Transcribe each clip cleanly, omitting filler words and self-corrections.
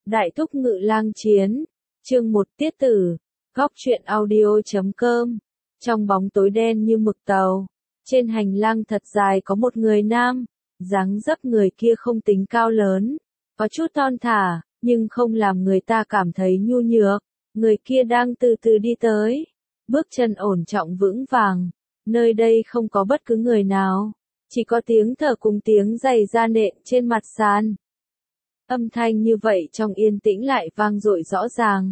Đại thúc ngự lang chiến, chương 1 tiết tử, góc truyện audio.com. Trong bóng tối đen như mực tàu, trên hành lang thật dài có một người nam, dáng dấp người kia không tính cao lớn, có chút thon thả, nhưng không làm người ta cảm thấy nhu nhược. Người kia đang từ từ đi tới, bước chân ổn trọng vững vàng, nơi đây không có bất cứ người nào, chỉ có tiếng thở cùng tiếng giày da nện trên mặt sàn. Âm thanh như vậy trong yên tĩnh lại vang dội rõ ràng,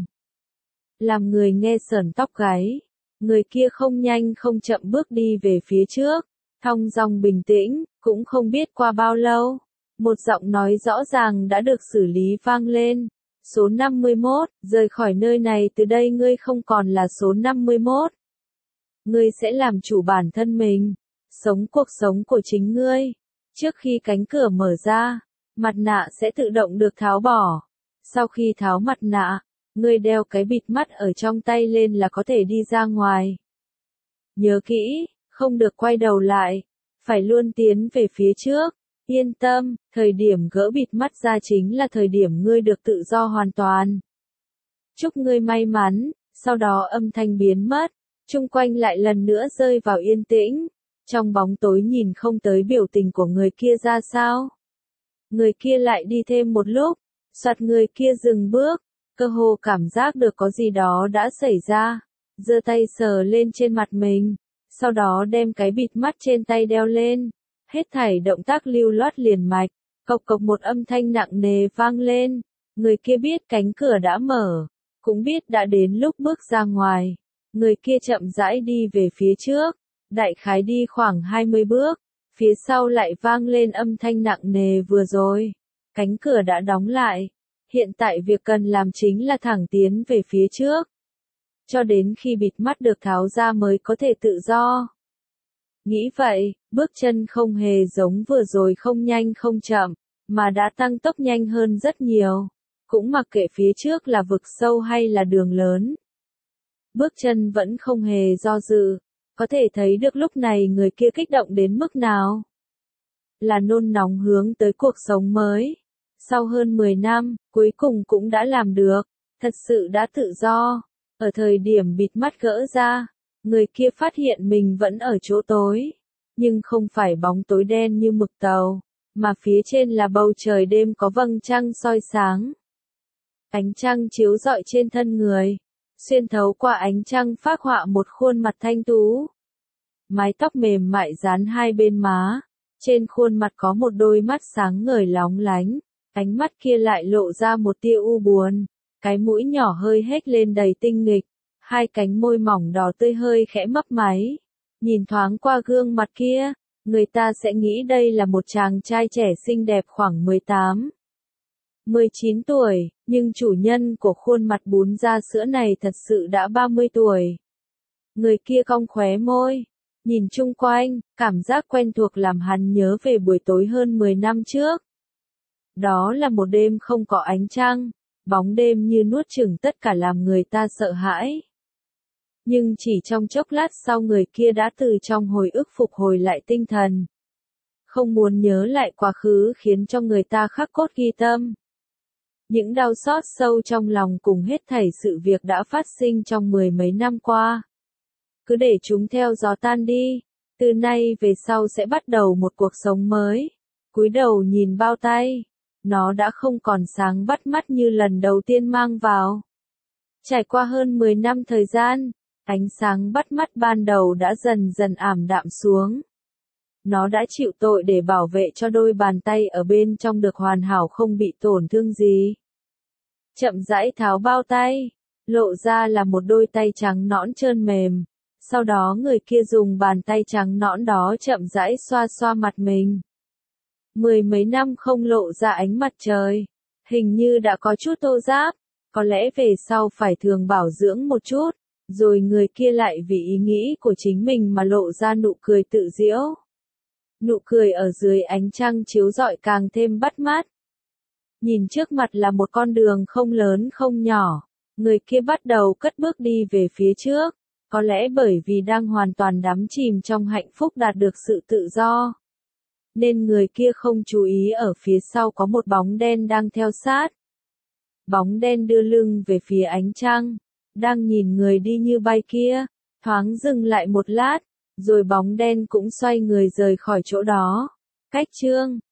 làm người nghe sởn tóc gáy. Người kia không nhanh không chậm bước đi về phía trước, thong dong bình tĩnh, cũng không biết qua bao lâu, một giọng nói rõ ràng đã được xử lý vang lên. Số 51, rời khỏi nơi này, từ đây ngươi không còn là số 51. Ngươi sẽ làm chủ bản thân mình, sống cuộc sống của chính ngươi. Trước khi cánh cửa mở ra, mặt nạ sẽ tự động được tháo bỏ. Sau khi tháo mặt nạ, ngươi đeo cái bịt mắt ở trong tay lên là có thể đi ra ngoài. Nhớ kỹ, không được quay đầu lại, phải luôn tiến về phía trước. Yên tâm, thời điểm gỡ bịt mắt ra chính là thời điểm ngươi được tự do hoàn toàn. Chúc ngươi may mắn. Sau đó âm thanh biến mất, chung quanh lại lần nữa rơi vào yên tĩnh. Trong bóng tối nhìn không tới biểu tình của người kia ra sao. Người kia lại đi thêm một lúc, soạt người kia dừng bước, cơ hồ cảm giác được có gì đó đã xảy ra, giơ tay sờ lên trên mặt mình, sau đó đem cái bịt mắt trên tay đeo lên. Hết thảy động tác lưu loát liền mạch, cộc cộc một âm thanh nặng nề vang lên. Người kia biết cánh cửa đã mở, cũng biết đã đến lúc bước ra ngoài. Người kia chậm rãi đi về phía trước, đại khái đi khoảng 20 bước, phía sau lại vang lên âm thanh nặng nề vừa rồi. Cánh cửa đã đóng lại, hiện tại việc cần làm chính là thẳng tiến về phía trước, cho đến khi bịt mắt được tháo ra mới có thể tự do. Nghĩ vậy, bước chân không hề giống vừa rồi, không nhanh không chậm, mà đã tăng tốc nhanh hơn rất nhiều. Cũng mặc kệ phía trước là vực sâu hay là đường lớn. Bước chân vẫn không hề do dự, có thể thấy được lúc này người kia kích động đến mức nào. Là nôn nóng hướng tới cuộc sống mới. Sau hơn 10 năm, cuối cùng cũng đã làm được, thật sự đã tự do. Ở thời điểm bịt mắt gỡ ra, người kia phát hiện mình vẫn ở chỗ tối, nhưng không phải bóng tối đen như mực tàu, mà phía trên là bầu trời đêm có vầng trăng soi sáng. Ánh trăng chiếu rọi trên thân người, xuyên thấu qua ánh trăng phác họa một khuôn mặt thanh tú. Mái tóc mềm mại dán hai bên má, trên khuôn mặt có một đôi mắt sáng ngời lóng lánh, ánh mắt kia lại lộ ra một tia u buồn, cái mũi nhỏ hơi hếch lên đầy tinh nghịch. Hai cánh môi mỏng đỏ tươi hơi khẽ mấp máy. Nhìn thoáng qua gương mặt kia, người ta sẽ nghĩ đây là một chàng trai trẻ xinh đẹp khoảng 18, 19 tuổi, nhưng chủ nhân của khuôn mặt bún da sữa này thật sự đã 30 tuổi. Người kia cong khóe môi, nhìn chung quanh, cảm giác quen thuộc làm hắn nhớ về buổi tối hơn 10 năm trước. Đó là một đêm không có ánh trăng, bóng đêm như nuốt chửng tất cả làm người ta sợ hãi. Nhưng chỉ trong chốc lát sau người kia đã từ trong hồi ức phục hồi lại tinh thần. Không muốn nhớ lại quá khứ khiến cho người ta khắc cốt ghi tâm. Những đau xót sâu trong lòng cùng hết thảy sự việc đã phát sinh trong 10 mấy năm qua. Cứ để chúng theo gió tan đi, từ nay về sau sẽ bắt đầu một cuộc sống mới. Cúi đầu nhìn bao tay, nó đã không còn sáng bắt mắt như lần đầu tiên mang vào. Trải qua hơn 10 năm thời gian, ánh sáng bắt mắt ban đầu đã dần dần ảm đạm xuống. Nó đã chịu tội để bảo vệ cho đôi bàn tay ở bên trong được hoàn hảo không bị tổn thương gì. Chậm rãi tháo bao tay, lộ ra là một đôi tay trắng nõn trơn mềm. Sau đó người kia dùng bàn tay trắng nõn đó chậm rãi xoa xoa mặt mình. 10 mấy năm không lộ ra ánh mặt trời, hình như đã có chút thô ráp, có lẽ về sau phải thường bảo dưỡng một chút. Rồi người kia lại vì ý nghĩ của chính mình mà lộ ra nụ cười tự giễu. Nụ cười ở dưới ánh trăng chiếu rọi càng thêm bắt mắt. Nhìn trước mặt là một con đường không lớn không nhỏ, người kia bắt đầu cất bước đi về phía trước, có lẽ bởi vì đang hoàn toàn đắm chìm trong hạnh phúc đạt được sự tự do. Nên người kia không chú ý ở phía sau có một bóng đen đang theo sát. Bóng đen đưa lưng về phía ánh trăng, đang nhìn người đi như bay kia, thoáng dừng lại một lát, rồi bóng đen cũng xoay người rời khỏi chỗ đó. Cách chương